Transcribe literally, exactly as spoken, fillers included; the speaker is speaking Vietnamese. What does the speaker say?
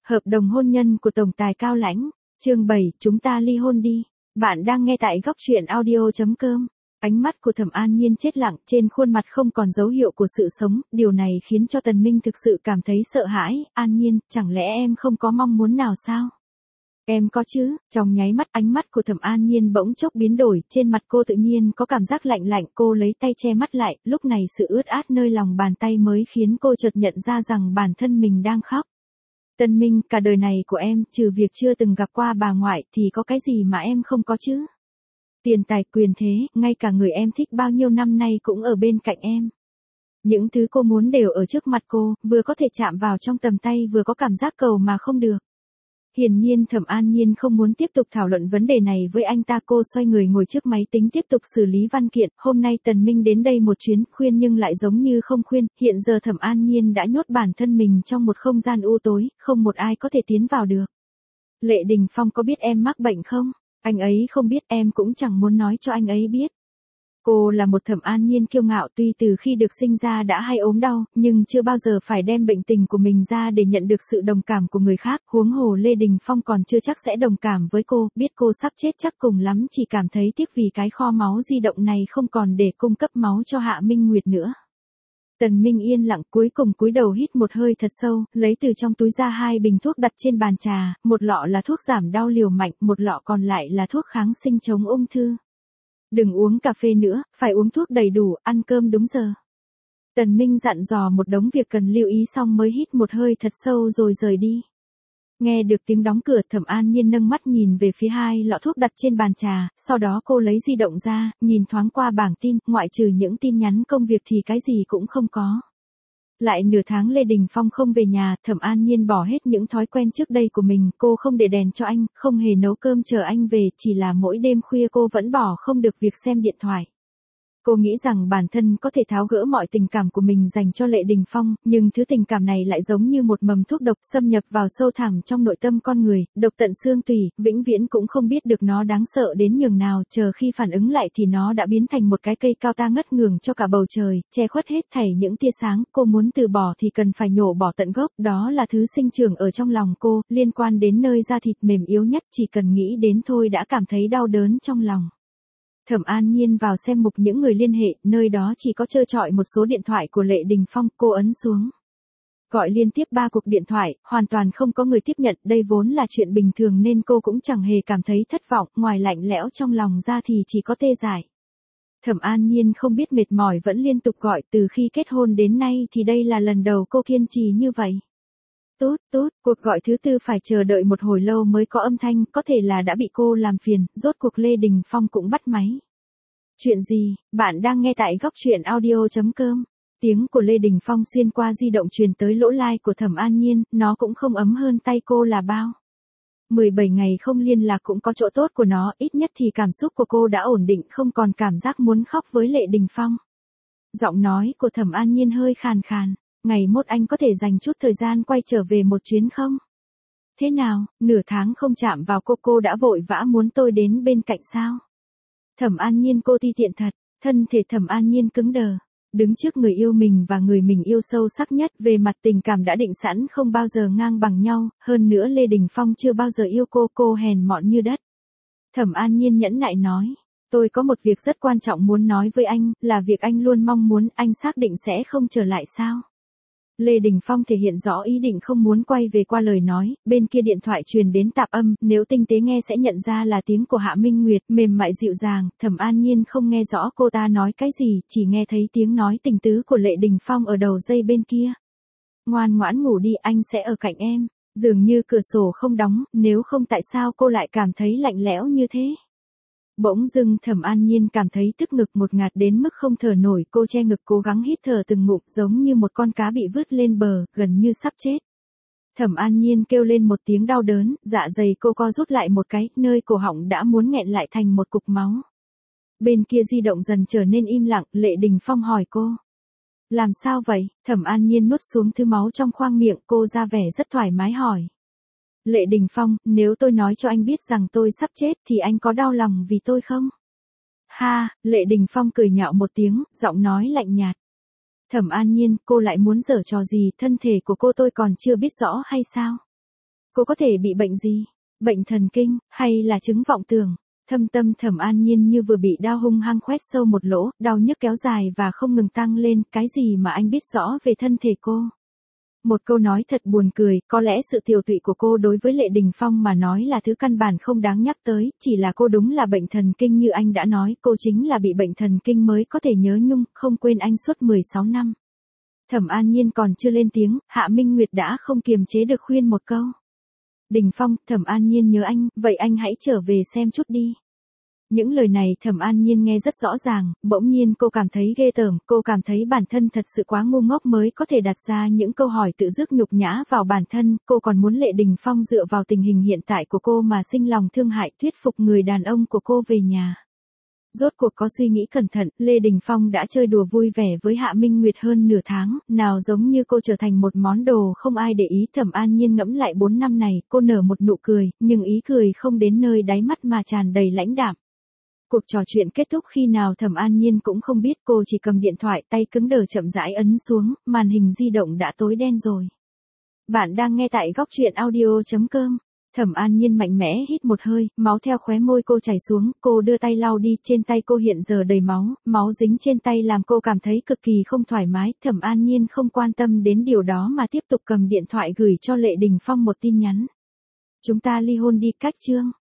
Hợp đồng hôn nhân của tổng tài Cao Lãnh, chương bảy, chúng ta ly hôn đi. Bạn đang nghe tại góc truyện audio chấm com. Ánh mắt của Thẩm An Nhiên chết lặng, trên khuôn mặt không còn dấu hiệu của sự sống, điều này khiến cho Tần Minh thực sự cảm thấy sợ hãi. An Nhiên, chẳng lẽ em không có mong muốn nào sao? Em có chứ. Trong nháy mắt ánh mắt của Thẩm An Nhiên bỗng chốc biến đổi, trên mặt cô tự nhiên có cảm giác lạnh lạnh, cô lấy tay che mắt lại, lúc này sự ướt át nơi lòng bàn tay mới khiến cô chợt nhận ra rằng bản thân mình đang khóc. Tân Minh, cả đời này của em, trừ việc chưa từng gặp qua bà ngoại, thì có cái gì mà em không có chứ? Tiền tài, quyền thế, ngay cả người em thích bao nhiêu năm nay cũng ở bên cạnh em. Những thứ cô muốn đều ở trước mặt cô, vừa có thể chạm vào trong tầm tay vừa có cảm giác cầu mà không được. Hiển nhiên Thẩm An Nhiên không muốn tiếp tục thảo luận vấn đề này với anh ta, cô xoay người ngồi trước máy tính tiếp tục xử lý văn kiện. Hôm nay Tần Minh đến đây một chuyến, khuyên nhưng lại giống như không khuyên, hiện giờ Thẩm An Nhiên đã nhốt bản thân mình trong một không gian u tối, không một ai có thể tiến vào được. Lệ Đình Phong có biết em mắc bệnh không? Anh ấy không biết, em cũng chẳng muốn nói cho anh ấy biết. Cô là một Thẩm An Nhiên kiêu ngạo, tuy từ khi được sinh ra đã hay ốm đau, nhưng chưa bao giờ phải đem bệnh tình của mình ra để nhận được sự đồng cảm của người khác, huống hồ Lê Đình Phong còn chưa chắc sẽ đồng cảm với cô, biết cô sắp chết chắc cùng lắm chỉ cảm thấy tiếc vì cái kho máu di động này không còn để cung cấp máu cho Hạ Minh Nguyệt nữa. Tần Minh yên lặng cuối cùng cúi đầu hít một hơi thật sâu, lấy từ trong túi ra hai bình thuốc đặt trên bàn trà, một lọ là thuốc giảm đau liều mạnh, một lọ còn lại là thuốc kháng sinh chống ung thư. Đừng uống cà phê nữa, phải uống thuốc đầy đủ, ăn cơm đúng giờ. Tần Minh dặn dò một đống việc cần lưu ý xong mới hít một hơi thật sâu rồi rời đi. Nghe được tiếng đóng cửa, Thẩm An Nhiên nâng mắt nhìn về phía hai lọ thuốc đặt trên bàn trà, sau đó cô lấy di động ra, nhìn thoáng qua bảng tin, ngoại trừ những tin nhắn công việc thì cái gì cũng không có. Lại nửa tháng Lê Đình Phong không về nhà, Thẩm An Nhiên bỏ hết những thói quen trước đây của mình, cô không để đèn cho anh, không hề nấu cơm chờ anh về, chỉ là mỗi đêm khuya cô vẫn bỏ không được việc xem điện thoại. Cô nghĩ rằng bản thân có thể tháo gỡ mọi tình cảm của mình dành cho Lệ Đình Phong, nhưng thứ tình cảm này lại giống như một mầm thuốc độc xâm nhập vào sâu thẳm trong nội tâm con người, độc tận xương tủy, vĩnh viễn cũng không biết được nó đáng sợ đến nhường nào, chờ khi phản ứng lại thì nó đã biến thành một cái cây cao ta ngất ngường cho cả bầu trời, che khuất hết thảy những tia sáng, cô muốn từ bỏ thì cần phải nhổ bỏ tận gốc, đó là thứ sinh trưởng ở trong lòng cô, liên quan đến nơi da thịt mềm yếu nhất, chỉ cần nghĩ đến thôi đã cảm thấy đau đớn trong lòng. Thẩm An Nhiên vào xem mục những người liên hệ, nơi đó chỉ có trơ trọi một số điện thoại của Lệ Đình Phong, cô ấn xuống. Gọi liên tiếp ba cuộc điện thoại, hoàn toàn không có người tiếp nhận, đây vốn là chuyện bình thường nên cô cũng chẳng hề cảm thấy thất vọng, ngoài lạnh lẽo trong lòng ra thì chỉ có tê dại. Thẩm An Nhiên không biết mệt mỏi vẫn liên tục gọi, từ khi kết hôn đến nay thì đây là lần đầu cô kiên trì như vậy. Tốt, tốt, cuộc gọi thứ tư phải chờ đợi một hồi lâu mới có âm thanh, có thể là đã bị cô làm phiền, rốt cuộc Lê Đình Phong cũng bắt máy. Chuyện gì, bạn đang nghe tại góc truyện audio chấm com. Tiếng của Lê Đình Phong xuyên qua di động truyền tới lỗ tai của Thẩm An Nhiên, nó cũng không ấm hơn tay cô là bao. mười bảy ngày không liên lạc cũng có chỗ tốt của nó, ít nhất thì cảm xúc của cô đã ổn định, không còn cảm giác muốn khóc với Lệ Đình Phong. Giọng nói của Thẩm An Nhiên hơi khàn khàn. Ngày mốt anh có thể dành chút thời gian quay trở về một chuyến không? Thế nào, nửa tháng không chạm vào cô cô đã vội vã muốn tôi đến bên cạnh sao? Thẩm An Nhiên, cô ti tiện thật, thân thể Thẩm An Nhiên cứng đờ. Đứng trước người yêu mình và người mình yêu sâu sắc nhất, về mặt tình cảm đã định sẵn không bao giờ ngang bằng nhau, hơn nữa Lê Đình Phong chưa bao giờ yêu cô, cô hèn mọn như đất. Thẩm An Nhiên nhẫn nại nói, tôi có một việc rất quan trọng muốn nói với anh, là việc anh luôn mong muốn, anh xác định sẽ không trở lại sao? Lê Đình Phong thể hiện rõ ý định không muốn quay về qua lời nói, bên kia điện thoại truyền đến tạp âm, nếu tinh tế nghe sẽ nhận ra là tiếng của Hạ Minh Nguyệt, mềm mại dịu dàng, Thẩm An Nhiên không nghe rõ cô ta nói cái gì, chỉ nghe thấy tiếng nói tình tứ của Lệ Đình Phong ở đầu dây bên kia. Ngoan ngoãn ngủ đi, anh sẽ ở cạnh em, dường như cửa sổ không đóng, nếu không tại sao cô lại cảm thấy lạnh lẽo như thế. Bỗng dưng Thẩm An Nhiên cảm thấy tức ngực một ngạt đến mức không thở nổi, cô che ngực cố gắng hít thở từng ngụm giống như một con cá bị vứt lên bờ, gần như sắp chết. Thẩm An Nhiên kêu lên một tiếng đau đớn, dạ dày cô co rút lại một cái, nơi cổ họng đã muốn nghẹn lại thành một cục máu. Bên kia di động dần trở nên im lặng, Lệ Đình Phong hỏi cô. Làm sao vậy? Thẩm An Nhiên nuốt xuống thứ máu trong khoang miệng, cô ra vẻ rất thoải mái hỏi. Lệ Đình Phong, nếu tôi nói cho anh biết rằng tôi sắp chết thì anh có đau lòng vì tôi không? Ha, Lệ Đình Phong cười nhạo một tiếng, giọng nói lạnh nhạt. Thẩm An Nhiên, cô lại muốn giở trò gì, thân thể của cô tôi còn chưa biết rõ hay sao? Cô có thể bị bệnh gì? Bệnh thần kinh, hay là chứng vọng tưởng? Thâm tâm Thẩm An Nhiên như vừa bị đao hung hăng khoét sâu một lỗ, đau nhức kéo dài và không ngừng tăng lên, cái gì mà anh biết rõ về thân thể cô? Một câu nói thật buồn cười, có lẽ sự tiều tụy của cô đối với Lệ Đình Phong mà nói là thứ căn bản không đáng nhắc tới, chỉ là cô đúng là bệnh thần kinh như anh đã nói, cô chính là bị bệnh thần kinh mới có thể nhớ nhung, không quên anh suốt mười sáu năm. Thẩm An Nhiên còn chưa lên tiếng, Hạ Minh Nguyệt đã không kiềm chế được khuyên một câu. Đình Phong, Thẩm An Nhiên nhớ anh, vậy anh hãy trở về xem chút đi. Những lời này Thẩm An Nhiên nghe rất rõ ràng, bỗng nhiên cô cảm thấy ghê tởm, cô cảm thấy bản thân thật sự quá ngu ngốc mới có thể đặt ra những câu hỏi tự dứt nhục nhã vào bản thân, cô còn muốn Lệ Đình Phong dựa vào tình hình hiện tại của cô mà sinh lòng thương hại thuyết phục người đàn ông của cô về nhà. Rốt cuộc có suy nghĩ cẩn thận, Lê Đình Phong đã chơi đùa vui vẻ với Hạ Minh Nguyệt hơn nửa tháng, nào giống như cô trở thành một món đồ không ai để ý. Thẩm An Nhiên ngẫm lại bốn năm này, cô nở một nụ cười, nhưng ý cười không đến nơi đáy mắt mà tràn đầy lãnh đạm. Cuộc trò chuyện kết thúc khi nào Thẩm An Nhiên cũng không biết, cô chỉ cầm điện thoại, tay cứng đờ chậm rãi ấn xuống, màn hình di động đã tối đen rồi. Bạn đang nghe tại góc truyện audio chấm com. Thẩm An Nhiên mạnh mẽ hít một hơi, máu theo khóe môi cô chảy xuống, cô đưa tay lau đi, trên tay cô hiện giờ đầy máu, máu dính trên tay làm cô cảm thấy cực kỳ không thoải mái. Thẩm An Nhiên không quan tâm đến điều đó mà tiếp tục cầm điện thoại gửi cho Lệ Đình Phong một tin nhắn. Chúng ta ly hôn đi, cách chương.